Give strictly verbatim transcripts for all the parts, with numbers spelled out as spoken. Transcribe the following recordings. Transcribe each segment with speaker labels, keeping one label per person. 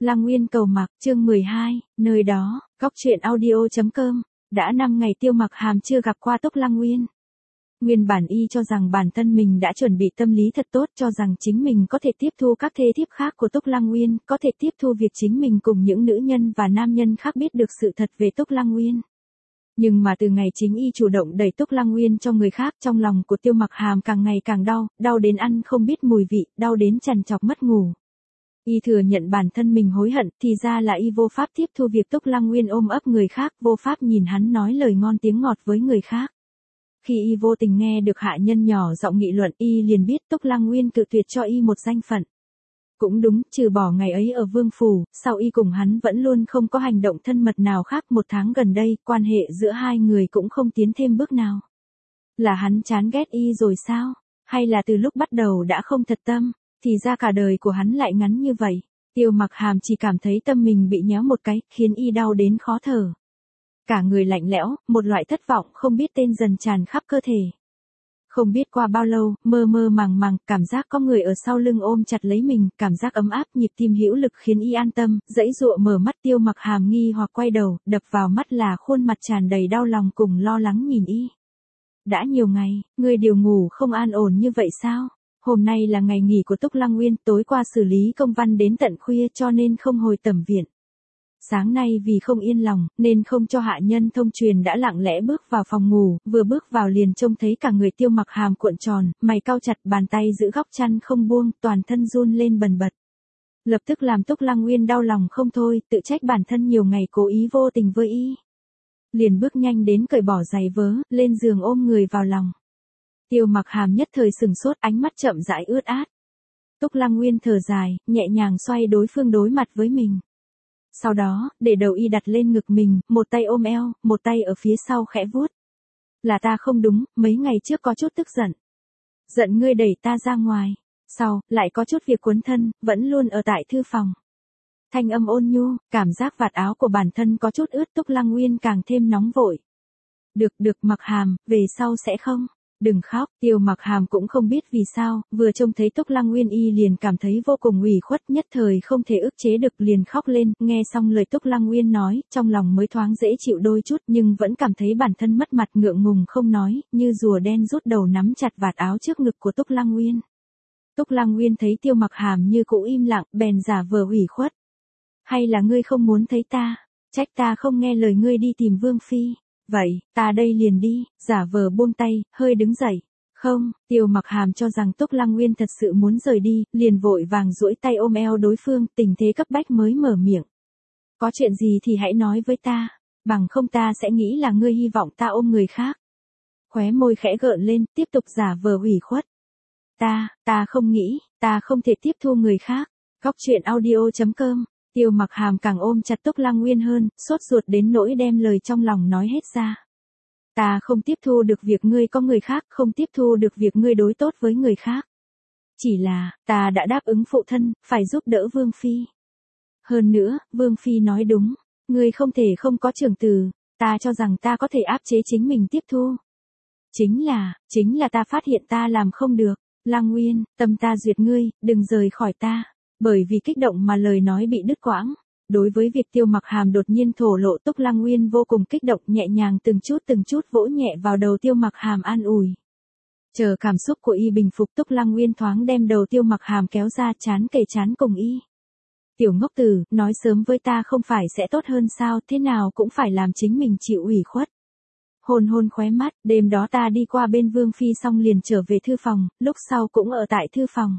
Speaker 1: Lăng Nguyên cầu mặc, chương mười hai, nơi đó, góc truyện audio.com, đã năm ngày Tiêu Mặc Hàm chưa gặp qua Túc Lăng Nguyên. Nguyên bản y cho rằng bản thân mình đã chuẩn bị tâm lý thật tốt, cho rằng chính mình có thể tiếp thu các thê thiếp khác của Túc Lăng Nguyên, có thể tiếp thu việc chính mình cùng những nữ nhân và nam nhân khác biết được sự thật về Túc Lăng Nguyên. Nhưng mà từ ngày chính y chủ động đẩy Túc Lăng Nguyên cho người khác, trong lòng của Tiêu Mặc Hàm càng ngày càng đau, đau đến ăn không biết mùi vị, đau đến trằn trọc mất ngủ. Y thừa nhận bản thân mình hối hận, thì ra là y vô pháp tiếp thu việc Túc Lăng Nguyên ôm ấp người khác, vô pháp nhìn hắn nói lời ngon tiếng ngọt với người khác. Khi y vô tình nghe được hạ nhân nhỏ giọng nghị luận, y liền biết Túc Lăng Nguyên cự tuyệt cho y một danh phận. Cũng đúng, trừ bỏ ngày ấy ở Vương Phủ, sau y cùng hắn vẫn luôn không có hành động thân mật nào khác. Một tháng gần đây, quan hệ giữa hai người cũng không tiến thêm bước nào. Là hắn chán ghét y rồi sao? Hay là từ lúc bắt đầu đã không thật tâm? Thì ra cả đời của hắn lại ngắn như vậy. Tiêu Mặc Hàm chỉ cảm thấy tâm mình bị nhéo một cái, khiến y đau đến khó thở. Cả người lạnh lẽo, một loại thất vọng không biết tên dần tràn khắp cơ thể. Không biết qua bao lâu, mơ mơ màng màng, cảm giác có người ở sau lưng ôm chặt lấy mình, cảm giác ấm áp, nhịp tim hữu lực khiến y an tâm, dãy dụa mở mắt. Tiêu Mặc Hàm nghi hoặc quay đầu, đập vào mắt là khuôn mặt tràn đầy đau lòng cùng lo lắng nhìn y. Đã nhiều ngày, ngươi đều ngủ không an ổn như vậy sao? Hôm nay là ngày nghỉ của Túc Lăng Nguyên, tối qua xử lý công văn đến tận khuya cho nên không hồi tẩm viện. Sáng nay vì không yên lòng, nên không cho hạ nhân thông truyền đã lặng lẽ bước vào phòng ngủ, vừa bước vào liền trông thấy cả người Tiêu Mặc Hàm cuộn tròn, mày cau chặt, bàn tay giữ góc chăn không buông, toàn thân run lên bần bật. Lập tức làm Túc Lăng Nguyên đau lòng không thôi, tự trách bản thân nhiều ngày cố ý vô tình với y. Liền bước nhanh đến cởi bỏ giày vớ, lên giường ôm người vào lòng. Tiêu Mặc Hàm nhất thời sừng sốt, ánh mắt chậm rãi ướt át. Túc Lăng Nguyên thở dài, nhẹ nhàng xoay đối phương đối mặt với mình. Sau đó, để đầu y đặt lên ngực mình, một tay ôm eo, một tay ở phía sau khẽ vuốt. Là ta không đúng, mấy ngày trước có chút tức giận. Giận ngươi đẩy ta ra ngoài. Sau, lại có chút việc cuốn thân, vẫn luôn ở tại thư phòng. Thanh âm ôn nhu, cảm giác vạt áo của bản thân có chút ướt. Túc Lăng Nguyên càng thêm nóng vội. Được được Mặc Hàm, về sau sẽ không. Đừng khóc. Tiêu Mặc Hàm cũng không biết vì sao, vừa trông thấy Túc Lăng Nguyên y liền cảm thấy vô cùng ủy khuất, nhất thời không thể ức chế được liền khóc lên. Nghe xong lời Túc Lăng Nguyên nói, trong lòng mới thoáng dễ chịu đôi chút, nhưng vẫn cảm thấy bản thân mất mặt, ngượng ngùng không nói, như rùa đen rút đầu nắm chặt vạt áo trước ngực của Túc Lăng Nguyên. Túc Lăng Nguyên thấy Tiêu Mặc Hàm như cũ im lặng, bèn giả vờ ủy khuất. Hay là ngươi không muốn thấy ta? Trách ta không nghe lời ngươi đi tìm Vương Phi. Vậy, ta đây liền đi, giả vờ buông tay, hơi đứng dậy. Không, Tiêu Mặc Hàm cho rằng Túc Lăng Nguyên thật sự muốn rời đi, liền vội vàng duỗi tay ôm eo đối phương, tình thế cấp bách mới mở miệng. Có chuyện gì thì hãy nói với ta, bằng không ta sẽ nghĩ là ngươi hy vọng ta ôm người khác. Khóe môi khẽ gợn lên, tiếp tục giả vờ ủy khuất. Ta, ta không nghĩ, ta không thể tiếp thu người khác. Góc truyện audio.com. Tiêu Mặc Hàm càng ôm chặt Túc Lăng Nguyên hơn, sốt ruột đến nỗi đem lời trong lòng nói hết ra. Ta không tiếp thu được việc ngươi có người khác, không tiếp thu được việc ngươi đối tốt với người khác. Chỉ là, ta đã đáp ứng phụ thân, phải giúp đỡ Vương Phi. Hơn nữa, Vương Phi nói đúng, ngươi không thể không có trưởng tử, ta cho rằng ta có thể áp chế chính mình tiếp thu. Chính là, chính là ta phát hiện ta làm không được. Lăng Nguyên, tâm ta duyệt ngươi, đừng rời khỏi ta. Bởi vì kích động mà lời nói bị đứt quãng. Đối với việc Tiêu Mặc Hàm đột nhiên thổ lộ, Túc Lăng Nguyên vô cùng kích động, nhẹ nhàng từng chút từng chút vỗ nhẹ vào đầu Tiêu Mặc Hàm an ủi. Chờ cảm xúc của y bình phục, Túc Lăng Nguyên thoáng đem đầu Tiêu Mặc Hàm kéo ra, chán kề chán cùng y. Tiểu ngốc tử, nói sớm với ta không phải sẽ tốt hơn sao, thế nào cũng phải làm chính mình chịu ủy khuất. Hôn hôn khóe mắt, đêm đó ta đi qua bên Vương Phi xong liền trở về thư phòng, lúc sau cũng ở tại thư phòng.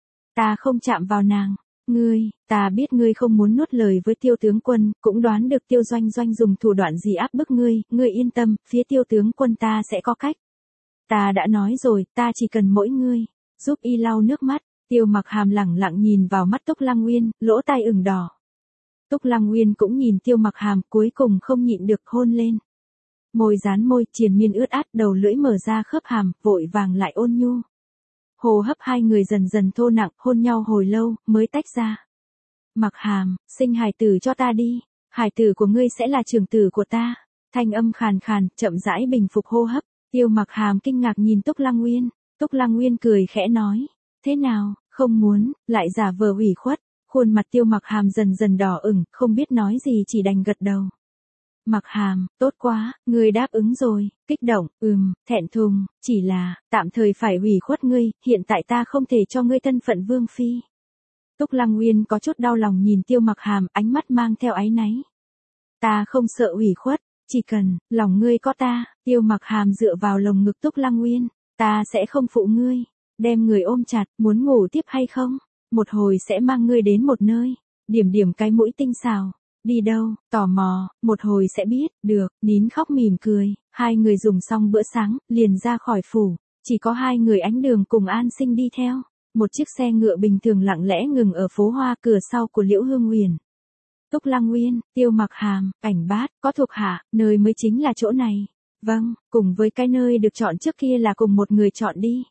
Speaker 1: Ta không chạm vào nàng. Ngươi, ta biết ngươi không muốn nuốt lời với Tiêu tướng quân, cũng đoán được Tiêu Doanh Doanh dùng thủ đoạn gì áp bức ngươi, ngươi yên tâm, phía Tiêu tướng quân ta sẽ có cách. Ta đã nói rồi, ta chỉ cần mỗi ngươi, giúp y lau nước mắt. Tiêu Mặc Hàm lẳng lặng nhìn vào mắt Túc Lăng Nguyên, lỗ tai ửng đỏ. Túc Lăng Nguyên cũng nhìn Tiêu Mặc Hàm, cuối cùng không nhịn được hôn lên. Môi dán môi, triền miên ướt át, đầu lưỡi mở ra khớp hàm, vội vàng lại ôn nhu. Hô hấp hai người dần dần thô nặng, hôn nhau hồi lâu, mới tách ra. Mặc Hàm, sinh hài tử cho ta đi, hài tử của ngươi sẽ là trưởng tử của ta. Thanh âm khàn khàn, chậm rãi bình phục hô hấp. Tiêu Mặc Hàm kinh ngạc nhìn Túc Lăng Nguyên. Túc Lăng Nguyên cười khẽ nói, thế nào, không muốn, lại giả vờ ủy khuất. Khuôn mặt Tiêu Mặc Hàm dần dần đỏ ửng, không biết nói gì chỉ đành gật đầu. Mặc Hàm, tốt quá, ngươi đáp ứng rồi, kích động, ừm, thẹn thùng, chỉ là, tạm thời phải hủy khuất ngươi, hiện tại ta không thể cho ngươi thân phận vương phi. Túc Lăng Uyên có chút đau lòng nhìn Tiêu Mặc Hàm, ánh mắt mang theo áy náy. Ta không sợ hủy khuất, chỉ cần, lòng ngươi có ta. Tiêu Mặc Hàm dựa vào lồng ngực Túc Lăng Uyên, ta sẽ không phụ ngươi, đem người ôm chặt, muốn ngủ tiếp hay không? Một hồi sẽ mang ngươi đến một nơi, điểm điểm cái mũi tinh xảo. Đi đâu, tò mò, một hồi sẽ biết, được, nín khóc mỉm cười, hai người dùng xong bữa sáng, liền ra khỏi phủ, chỉ có hai người Ánh Đường cùng An Sinh đi theo. Một chiếc xe ngựa bình thường lặng lẽ ngừng ở phố hoa cửa sau của Liễu Hương Huyền. Túc Lăng Uyên, Tiêu Mặc Hàm, Cảnh Bát, có thuộc hạ, nơi mới chính là chỗ này. Vâng, cùng với cái nơi được chọn trước kia là cùng một người chọn đi.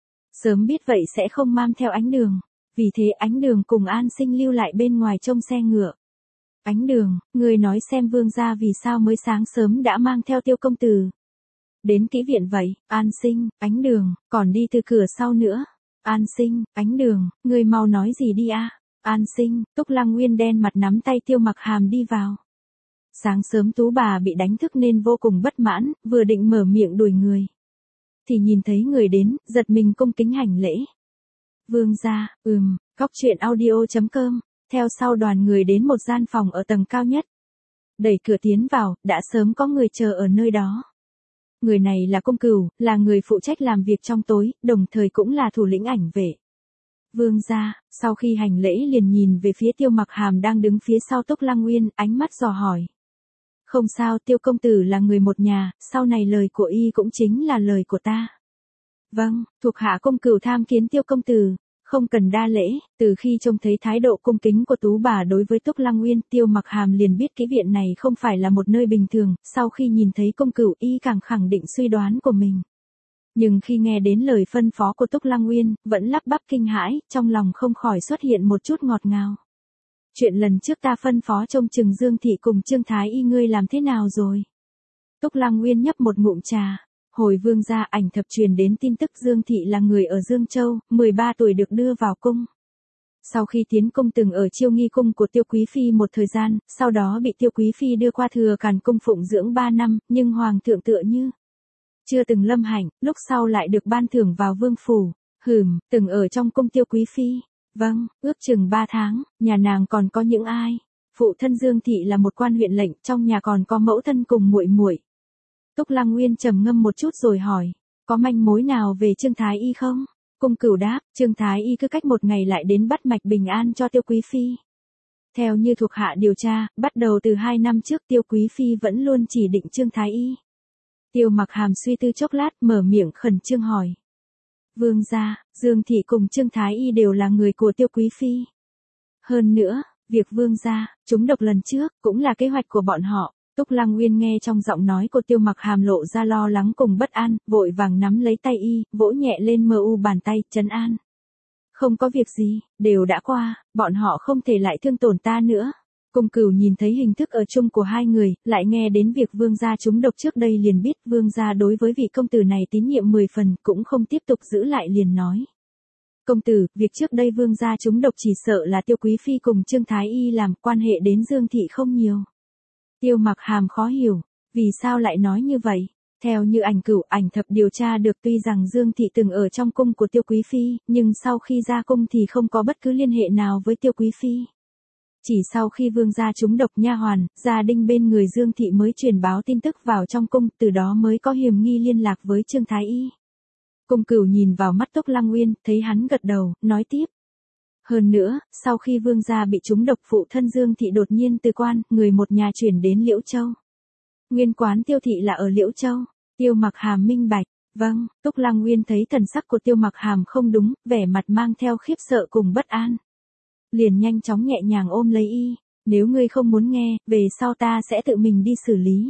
Speaker 1: Sớm biết vậy sẽ không mang theo Ánh Đường, vì thế Ánh Đường cùng An Sinh lưu lại bên ngoài trông xe ngựa. Ánh Đường, người nói xem vương gia vì sao mới sáng sớm đã mang theo Tiêu công tử đến kỹ viện vậy? An Sinh, Ánh Đường, còn đi từ cửa sau nữa. An Sinh, Ánh Đường, người mau nói gì đi a? An Sinh, Túc Lăng Nguyên đen mặt nắm tay Tiêu Mặc Hàm đi vào. Sáng sớm Tú bà bị đánh thức nên vô cùng bất mãn, vừa định mở miệng đuổi người, thì nhìn thấy người đến, giật mình cung kính hành lễ. Vương gia, ừm, Cóc Truyện Audio chấm com. Theo sau đoàn người đến một gian phòng ở tầng cao nhất. Đẩy cửa tiến vào, đã sớm có người chờ ở nơi đó. Người này là Cung Cửu, là người phụ trách làm việc trong tối, đồng thời cũng là thủ lĩnh ảnh vệ. Vương gia, sau khi hành lễ liền nhìn về phía Tiêu Mặc Hàm đang đứng phía sau Túc Lăng Nguyên, ánh mắt dò hỏi. Không sao, Tiêu công tử là người một nhà, sau này lời của y cũng chính là lời của ta. Vâng, thuộc hạ Cung Cửu tham kiến Tiêu công tử. Không cần đa lễ, từ khi trông thấy thái độ cung kính của Tú bà đối với Túc Lăng Nguyên, Tiêu Mặc Hàm liền biết kỹ viện này không phải là một nơi bình thường, sau khi nhìn thấy Cung Cửu y càng khẳng định suy đoán của mình. Nhưng khi nghe đến lời phân phó của Túc Lăng Nguyên, vẫn lắp bắp kinh hãi, trong lòng không khỏi xuất hiện một chút ngọt ngào. Chuyện lần trước ta phân phó trông chừng Dương Thị cùng Trương Thái Y ngươi làm thế nào rồi? Túc Lăng Nguyên nhấp một ngụm trà. Hồi vương gia, ảnh thập truyền đến tin tức Dương Thị là người ở Dương Châu, mười ba tuổi được đưa vào cung. Sau khi tiến cung từng ở Chiêu Nghi cung của Tiêu Quý Phi một thời gian, sau đó bị Tiêu Quý Phi đưa qua Thừa Càn cung phụng dưỡng ba năm, nhưng Hoàng thượng tựa như chưa từng lâm hạnh, lúc sau lại được ban thưởng vào vương phủ. Hừm, từng ở trong cung Tiêu Quý Phi. Vâng, ước chừng ba tháng, nhà nàng còn có những ai? Phụ thân Dương Thị là một quan huyện lệnh, trong nhà còn có mẫu thân cùng muội muội. Túc Lăng Nguyên trầm ngâm một chút rồi hỏi, có manh mối nào về Trương Thái Y không? Cung Cửu đáp, Trương Thái Y cứ cách một ngày lại đến bắt mạch bình an cho Tiêu Quý Phi. Theo như thuộc hạ điều tra, bắt đầu từ hai năm trước Tiêu Quý Phi vẫn luôn chỉ định Trương Thái Y. Tiêu Mặc Hàm suy tư chốc lát, mở miệng khẩn trương hỏi. Vương gia, Dương Thị cùng Trương Thái Y đều là người của Tiêu Quý Phi. Hơn nữa, việc vương gia trúng độc lần trước cũng là kế hoạch của bọn họ. Túc Lăng Nguyên nghe trong giọng nói của Tiêu Mặc Hàm lộ ra lo lắng cùng bất an, vội vàng nắm lấy tay y, vỗ nhẹ lên mờ u bàn tay, trấn an. Không có việc gì, đều đã qua, bọn họ không thể lại thương tổn ta nữa. Cung Cửu nhìn thấy hình thức ở chung của hai người, lại nghe đến việc vương gia trúng độc trước đây liền biết vương gia đối với vị công tử này tín nhiệm mười phần, cũng không tiếp tục giữ lại liền nói. Công tử, việc trước đây vương gia trúng độc chỉ sợ là Tiêu Quý Phi cùng Trương Thái Y làm, quan hệ đến Dương Thị không nhiều. Tiêu Mặc Hàm khó hiểu, vì sao lại nói như vậy? Theo như ảnh cửu ảnh thập điều tra được, tuy rằng Dương Thị từng ở trong cung của Tiêu Quý Phi, nhưng sau khi ra cung thì không có bất cứ liên hệ nào với Tiêu Quý Phi. Chỉ sau khi vương gia trúng độc, nha hoàn, gia đình bên người Dương Thị mới truyền báo tin tức vào trong cung, từ đó mới có hiểm nghi liên lạc với Trương Thái Y. Cung Cửu nhìn vào mắt Túc Lăng Nguyên, thấy hắn gật đầu, nói tiếp. Hơn nữa, sau khi vương gia bị trúng độc, phụ thân Dương Thị đột nhiên từ quan, người một nhà chuyển đến Liễu Châu. Nguyên quán Tiêu Thị là ở Liễu Châu. Tiêu Mặc Hàm minh bạch. Vâng, Túc Lăng Nguyên thấy thần sắc của Tiêu Mặc Hàm không đúng, vẻ mặt mang theo khiếp sợ cùng bất an. Liền nhanh chóng nhẹ nhàng ôm lấy y. Nếu ngươi không muốn nghe, về sau ta sẽ tự mình đi xử lý.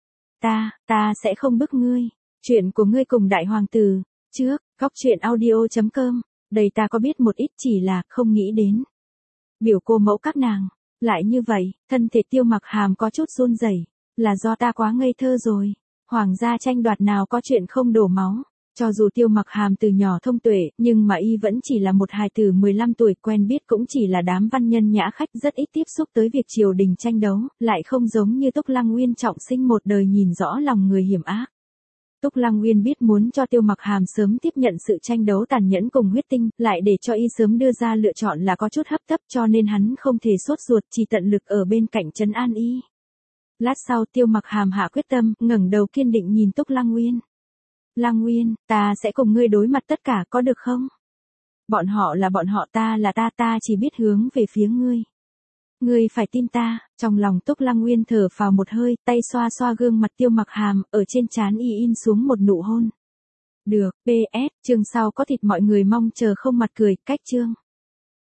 Speaker 1: Ta, ta sẽ không bức ngươi. Chuyện của ngươi cùng đại hoàng tử. Trước, Cóc Truyện Audio chấm com. Đây ta có biết một ít, chỉ là không nghĩ đến. Biểu cô mẫu các nàng lại như vậy. Thân thể Tiêu Mặc Hàm có chút run rẩy, là do ta quá ngây thơ rồi. Hoàng gia tranh đoạt nào có chuyện không đổ máu. Cho dù Tiêu Mặc Hàm từ nhỏ thông tuệ, nhưng mà y vẫn chỉ là một hài tử mười lăm tuổi, quen biết cũng chỉ là đám văn nhân nhã khách, rất ít tiếp xúc tới việc triều đình tranh đấu, lại không giống như Túc Lăng Uyên trọng sinh một đời nhìn rõ lòng người hiểm ác. Túc Lăng Uyên biết muốn cho Tiêu Mặc Hàm sớm tiếp nhận sự tranh đấu tàn nhẫn cùng huyết tinh, lại để cho y sớm đưa ra lựa chọn là có chút hấp tấp, cho nên hắn không thể sốt ruột, chỉ tận lực ở bên cạnh trấn an y. Lát sau Tiêu Mặc Hàm hạ quyết tâm, ngẩng đầu kiên định nhìn Túc Lăng Uyên. Lăng Uyên, ta sẽ cùng ngươi đối mặt tất cả, có được không? Bọn họ là bọn họ, ta là ta, ta chỉ biết hướng về phía ngươi. Ngươi phải tin ta. Trong lòng Túc Lăng Uyên thở phào một hơi, tay xoa xoa gương mặt Tiêu Mặc Hàm, ở trên trán y in xuống một nụ hôn. Được, pê ét, chương sau có thịt mọi người mong chờ không mặt cười, cách chương.